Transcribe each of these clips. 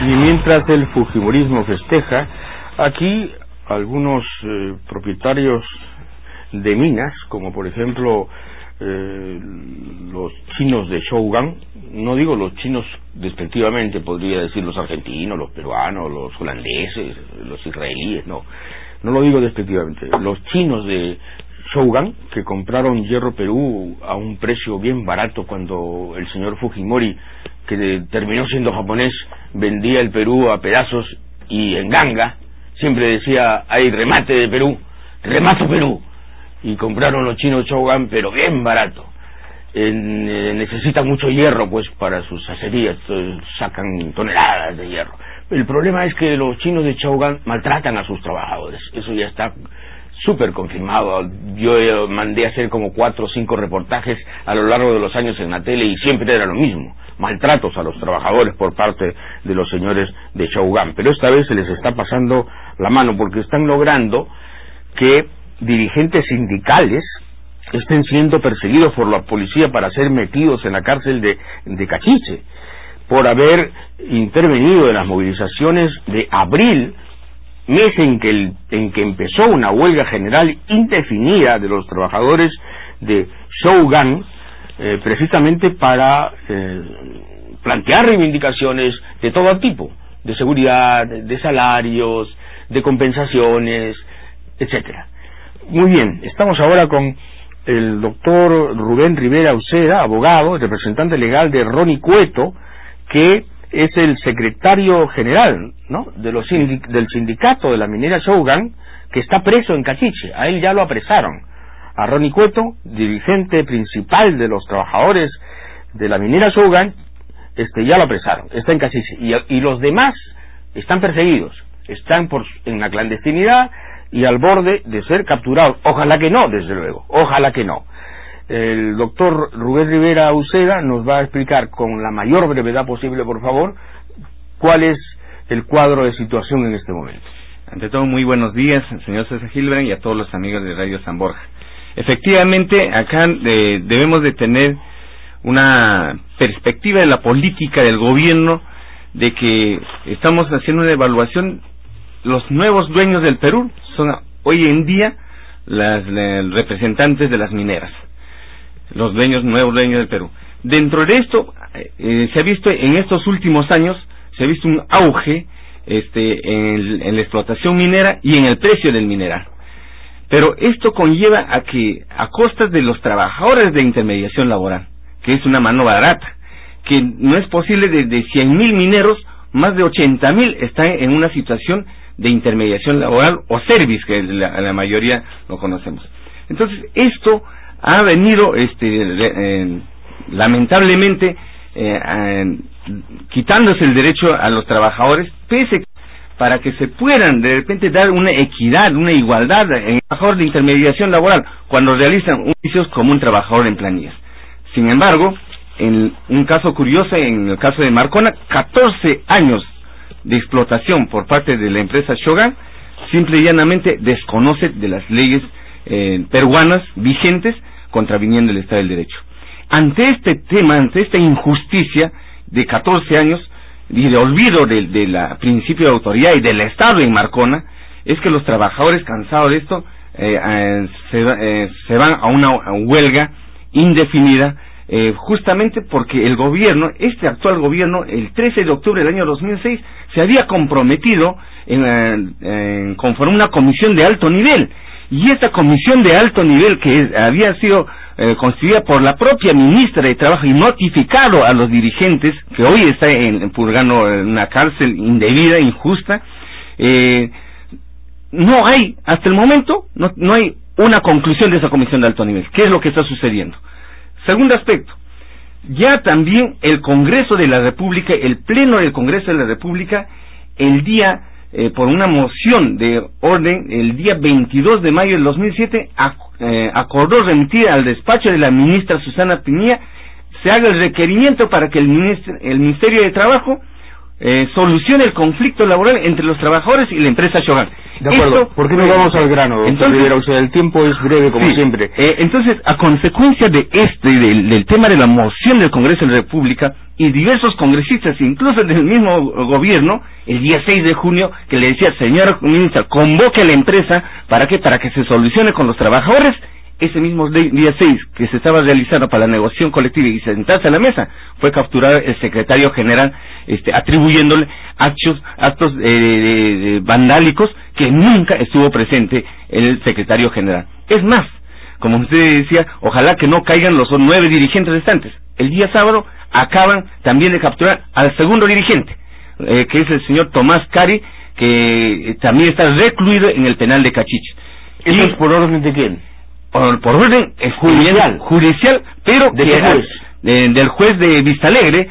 Y mientras el fujimorismo festeja, aquí algunos propietarios de minas, como por ejemplo los chinos de Shougang, no digo los chinos despectivamente, podría decir los argentinos, los peruanos, los holandeses, los israelíes, no lo digo despectivamente, los chinos de Shougang, que compraron Hierro Perú a un precio bien barato cuando el señor Fujimori, que terminó siendo japonés, vendía el Perú a pedazos y en ganga, siempre decía, hay remate de Perú, remato Perú, y compraron los chinos Shougang, pero bien barato. Necesitan mucho hierro pues para sus acerías, sacan toneladas de hierro. El problema es que los chinos de Shougang maltratan a sus trabajadores, eso ya está súper confirmado. Yo mandé a hacer como 4 o 5 reportajes a lo largo de los años en la tele y siempre era lo mismo, maltratos a los trabajadores por parte de los señores de Shougang, pero esta vez se les está pasando la mano porque están logrando que dirigentes sindicales estén siendo perseguidos por la policía para ser metidos en la cárcel de Cachiche por haber intervenido en las movilizaciones de abril, mes en que empezó una huelga general indefinida de los trabajadores de Shougang, precisamente para plantear reivindicaciones de todo tipo, de seguridad, de salarios, de compensaciones, etcétera. Muy bien, estamos ahora con el doctor Rubén Rivera Uceda, abogado, representante legal de Ronnie Cueto, que es el secretario general, ¿no?, del sindicato de la minera Shougang, que está preso en Cachiche. A él ya lo apresaron. A Ronnie Cueto, dirigente principal de los trabajadores de la minera Shougang, ya lo apresaron, está en Cachiche. Y los demás están perseguidos, están en la clandestinidad y al borde de ser capturados. Ojalá que no, desde luego, ojalá que no. El doctor Rubén Rivera Uceda nos va a explicar con la mayor brevedad posible, por favor, cuál es el cuadro de situación en este momento. Ante todo, muy buenos días, señor César Gilbert, y a todos los amigos de Radio San Borja. Efectivamente, acá debemos de tener una perspectiva de la política del gobierno, de que estamos haciendo una evaluación. Los nuevos dueños del Perú son hoy en día los representantes de las mineras, los nuevos dueños del Perú. Dentro de esto, se ha visto en estos últimos años, se ha visto un auge en la explotación minera y en el precio del mineral. Pero esto conlleva a que, a costas de los trabajadores de intermediación laboral, que es una mano barata, que no es posible, de 100,000 mineros, más de 80,000 están en una situación de intermediación laboral o service, que la mayoría lo conocemos. Entonces, esto ha venido lamentablemente quitándose el derecho a los trabajadores, para que se puedan de repente dar una equidad, una igualdad en el trabajador de intermediación laboral cuando realizan oficios como un trabajador en planillas. Sin embargo, en un caso curioso, en el caso de Marcona, 14 años de explotación por parte de la empresa Shougang, simple y llanamente desconoce de las leyes peruanas vigentes, contraviniendo el Estado del Derecho. Ante este tema, ante esta injusticia de 14 años y de olvido de la principio de autoridad y del Estado en Marcona, es que los trabajadores, cansados de esto, se van a una huelga indefinida, justamente porque el gobierno, este actual gobierno, el 13 de octubre del año 2006, se había comprometido en conformar una comisión de alto nivel, y esta comisión de alto nivel, que había sido constituida por la propia ministra de Trabajo y notificado a los dirigentes, que hoy está purgando en una cárcel indebida, injusta, no hay, hasta el momento, no hay una conclusión de esa comisión de alto nivel. ¿Qué es lo que está sucediendo? Segundo aspecto, ya también el Congreso de la República, el Pleno del Congreso de la República, el día, por una moción de orden, el día 22 de mayo del 2007, acordó remitir al despacho de la ministra Susana Pinilla, se haga el requerimiento para que el Ministerio de Trabajo solucione el conflicto laboral entre los trabajadores y la empresa Shogan. De acuerdo, ¿por qué no vamos al grano, doctor entonces, Rivera? O sea, el tiempo es breve, como siempre. Entonces, a consecuencia de del tema de la moción del Congreso de la República, y diversos congresistas, incluso del mismo gobierno, el día 6 de junio, que le decía, señora ministra, convoque a la empresa, ¿para qué? Para que se solucione con los trabajadores. Ese mismo día 6, que se estaba realizando para la negociación colectiva y sentarse a la mesa, fue capturado el secretario general, atribuyéndole actos vandálicos que nunca estuvo presente el secretario general. Es más, como usted decía, ojalá que no caigan los 9 dirigentes restantes. El día sábado acaban también de capturar al segundo dirigente, que es el señor Tomás Cari, que también está recluido en el penal de Cachiche. ¿Eso es por orden de quién? Por orden judicial, pero del juez de Vistalegre.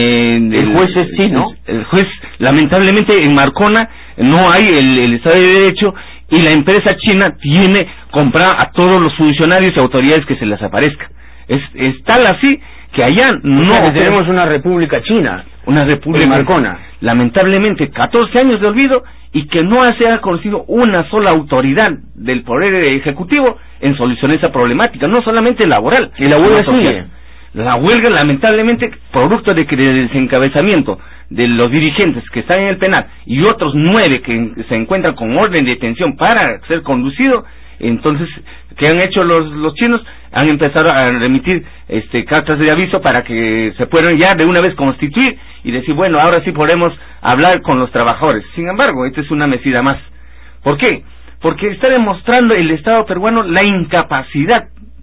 El juez es chino. El juez, lamentablemente, en Marcona no hay el Estado de Derecho, y la empresa china tiene comprada a todos los funcionarios y autoridades que se les aparezca. Es tal así que allá tenemos una república china, una república en Marcona, lamentablemente 14 años de olvido, y que no se ha conocido una sola autoridad del poder ejecutivo en solucionar esa problemática, no solamente laboral. Y la huelga sigue. La huelga, lamentablemente, producto del desencabezamiento de los dirigentes que están en el penal y otros 9 que se encuentran con orden de detención para ser conducidos. Entonces, ¿qué han hecho los chinos? Han empezado a remitir cartas de aviso para que se puedan ya de una vez constituir y decir, bueno, ahora sí podemos hablar con los trabajadores. Sin embargo, esta es una mesida más. ¿Por qué? Porque está demostrando el Estado peruano la incapacidad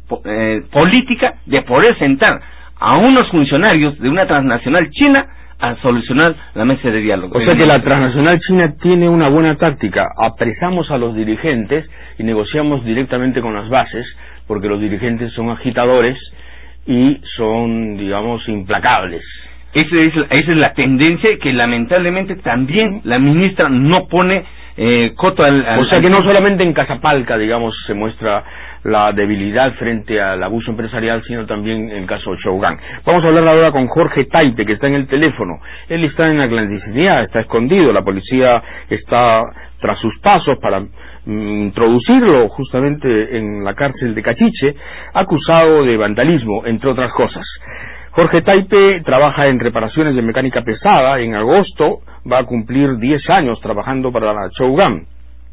política de poder sentar a unos funcionarios de una transnacional china a solucionar la mesa de diálogo. O sea que la transnacional china tiene una buena táctica: apresamos a los dirigentes y negociamos directamente con las bases, porque los dirigentes son agitadores y son, digamos, implacables. Esa es la tendencia que lamentablemente también la ministra no pone coto al... O sea que no solamente en Casapalca, digamos, se muestra la debilidad frente al abuso empresarial, sino también en el caso Shogan. Vamos a hablar ahora con Jorge Taipe, que está en el teléfono. Él está en la clandestinidad, está escondido, la policía está tras sus pasos para introducirlo justamente en la cárcel de Cachiche, acusado de vandalismo, entre otras cosas. Jorge Taipe trabaja en reparaciones de mecánica pesada. En agosto va a cumplir 10 años trabajando para la Shogan.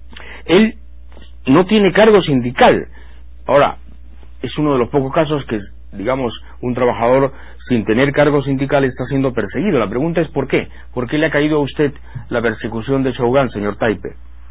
Él no tiene cargo sindical. Ahora, es uno de los pocos casos que, digamos, un trabajador sin tener cargo sindical está siendo perseguido. La pregunta es ¿por qué? ¿Por qué le ha caído a usted la persecución de Shogan, señor Taipe?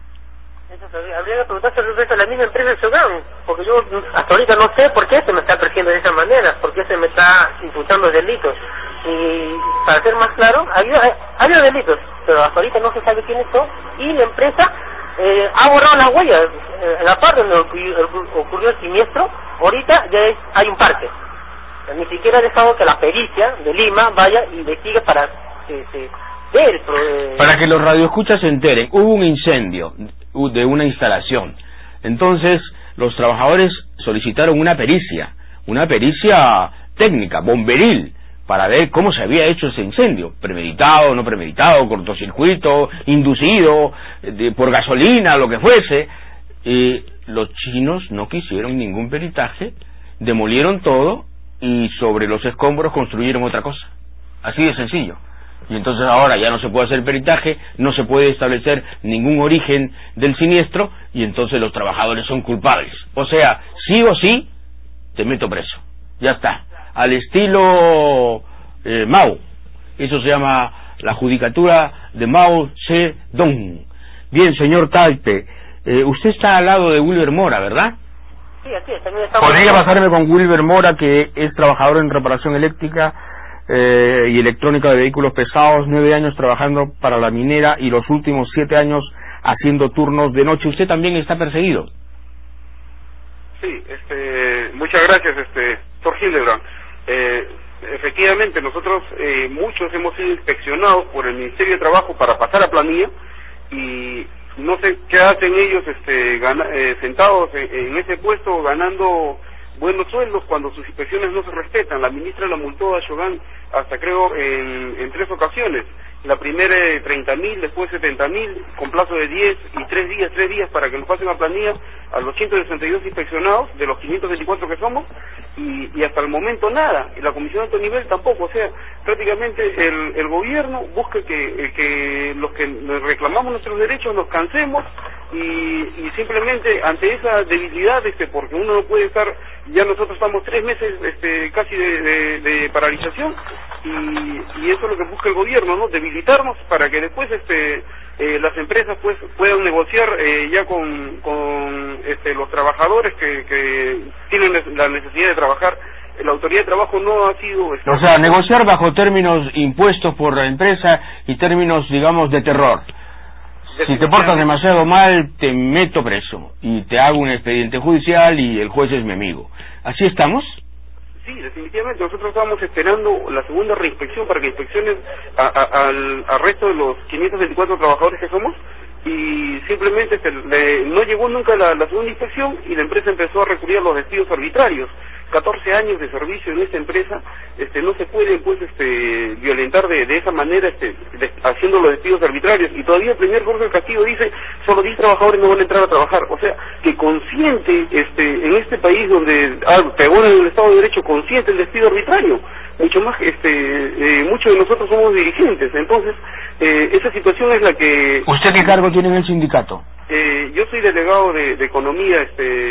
Habría que preguntarse a la misma empresa de Shogan, porque yo hasta ahorita no sé por qué se me está persiguiendo de esa manera, por qué se me está imputando delitos. Y para ser más claro, había delitos, pero hasta ahorita no se sabe quiénes son, y la empresa ha borrado las huellas. En la parte donde ocurrió el siniestro, ahorita ya hay un parque. Ni siquiera ha dejado que la pericia de Lima vaya y investigue para que se dé el para que los radioescuchas se enteren. Hubo un incendio de una instalación. Entonces, los trabajadores solicitaron una pericia técnica, bomberil, para ver cómo se había hecho ese incendio, premeditado, no premeditado, cortocircuito, inducido, por gasolina, lo que fuese. Los chinos no quisieron ningún peritaje, demolieron todo y sobre los escombros construyeron otra cosa. Así de sencillo. Y entonces ahora ya no se puede hacer peritaje, no se puede establecer ningún origen del siniestro, y entonces los trabajadores son culpables. O sea, sí o sí, te meto preso. Ya está. Al estilo Mao. Eso se llama la judicatura de Mao Zedong. Bien, señor Taipe, usted está al lado de Wilber Mora, ¿verdad? Sí, así es. También estamos... ¿Podría pasarme con Wilber Mora, que es trabajador en reparación eléctrica y electrónica de vehículos pesados, 9 años trabajando para la minera y los últimos 7 años haciendo turnos de noche? ¿Usted también está perseguido? Sí, muchas gracias, Dr. Hildebrand. Efectivamente, nosotros muchos hemos sido inspeccionados por el Ministerio de Trabajo para pasar a planilla, y no sé qué hacen ellos sentados en ese puesto ganando buenos sueldos cuando sus inspecciones no se respetan. La ministra la multó a Shogan hasta creo en 3 ocasiones, la primera 30.000, después 70.000, con plazo de 10 y 3 días para que nos pasen a planilla a los 162 inspeccionados, de los 524 que somos, y hasta el momento nada, y la comisión de alto nivel tampoco, o sea, prácticamente el gobierno busca que los que reclamamos nuestros derechos nos cansemos, y simplemente ante esa debilidad, porque uno no puede estar, ya nosotros estamos 3 meses casi de paralización, y eso es lo que busca el gobierno, ¿no? Debilitarnos para que después las empresas pues puedan negociar ya con los trabajadores que tienen la necesidad de trabajar. La autoridad de trabajo no ha sido... O sea, negociar bajo términos impuestos por la empresa y términos, digamos, de terror. Si te portas demasiado mal, te meto preso y te hago un expediente judicial y el juez es mi amigo. ¿Así estamos? Sí, definitivamente. Nosotros estábamos esperando la segunda reinspección para que inspeccionen al resto de los 524 trabajadores que somos, y simplemente no llegó nunca la segunda inspección y la empresa empezó a recurrir a los despidos arbitrarios. 14 años de servicio en esta empresa, no se puede pues violentar de esa manera haciendo los despidos arbitrarios, y todavía el primer Jorge del Castillo dice solo 10 trabajadores no van a entrar a trabajar. O sea, que consciente en este país donde pegó en el Estado de Derecho, consciente el despido arbitrario, mucho más muchos de nosotros somos dirigentes. Entonces esa situación es la que... ¿Usted qué cargo tiene en el sindicato? Yo soy delegado de economía,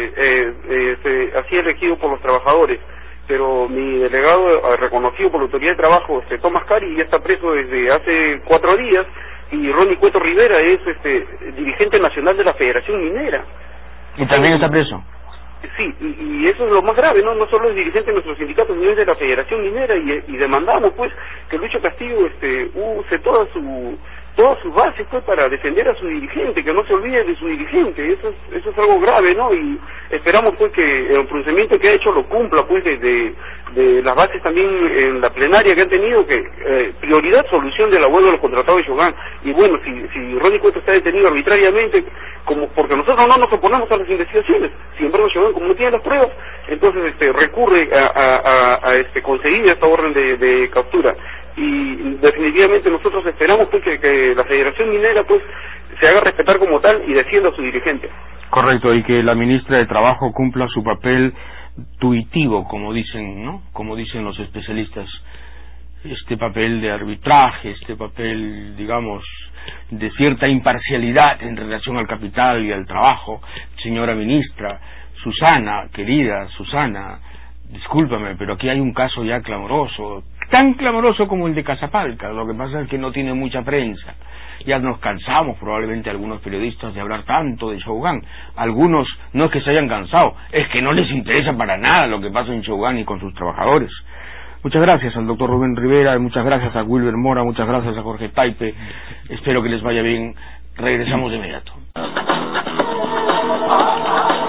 así elegido por los trabajadores, pero mi delegado reconocido por la autoridad de trabajo, Tomás Cari, ya está preso desde hace 4 días, y Ronnie Cueto Rivera es dirigente nacional de la Federación Minera. ¿Y también está preso? Sí, y eso es lo más grave, no solo es dirigente de nuestros sindicatos, sino es de la Federación Minera, y demandamos pues que Lucho Castillo use todas sus bases pues para defender a su dirigente, que no se olvide de su dirigente. Eso es algo grave, ¿no? Y esperamos pues que el pronunciamiento que ha hecho lo cumpla pues de las bases también en la plenaria que han tenido, que prioridad solución de la huelga de los contratados de Shogun. Y bueno, si Ronnie Cueto está detenido arbitrariamente, porque nosotros no nos oponemos a las investigaciones, sin embargo Shogun, como no tiene las pruebas, entonces recurre a conseguir esta orden de captura. Y definitivamente nosotros esperamos pues que la Federación Minera pues se haga respetar como tal y defienda a su dirigente. Correcto, y que la ministra de Trabajo cumpla su papel tuitivo, como dicen, ¿no? Como dicen los especialistas, este papel de arbitraje, este papel, digamos, de cierta imparcialidad en relación al capital y al trabajo. Señora ministra, Susana, querida Susana, discúlpame, pero aquí hay un caso ya clamoroso, tan clamoroso como el de Casapalca. Lo que pasa es que no tiene mucha prensa. Ya nos cansamos probablemente algunos periodistas de hablar tanto de Shogun. Algunos no es que se hayan cansado, es que no les interesa para nada lo que pasa en Shogun y con sus trabajadores. Muchas gracias al doctor Rubén Rivera, muchas gracias a Wilber Mora, muchas gracias a Jorge Taipe. Espero que les vaya bien. Regresamos de inmediato.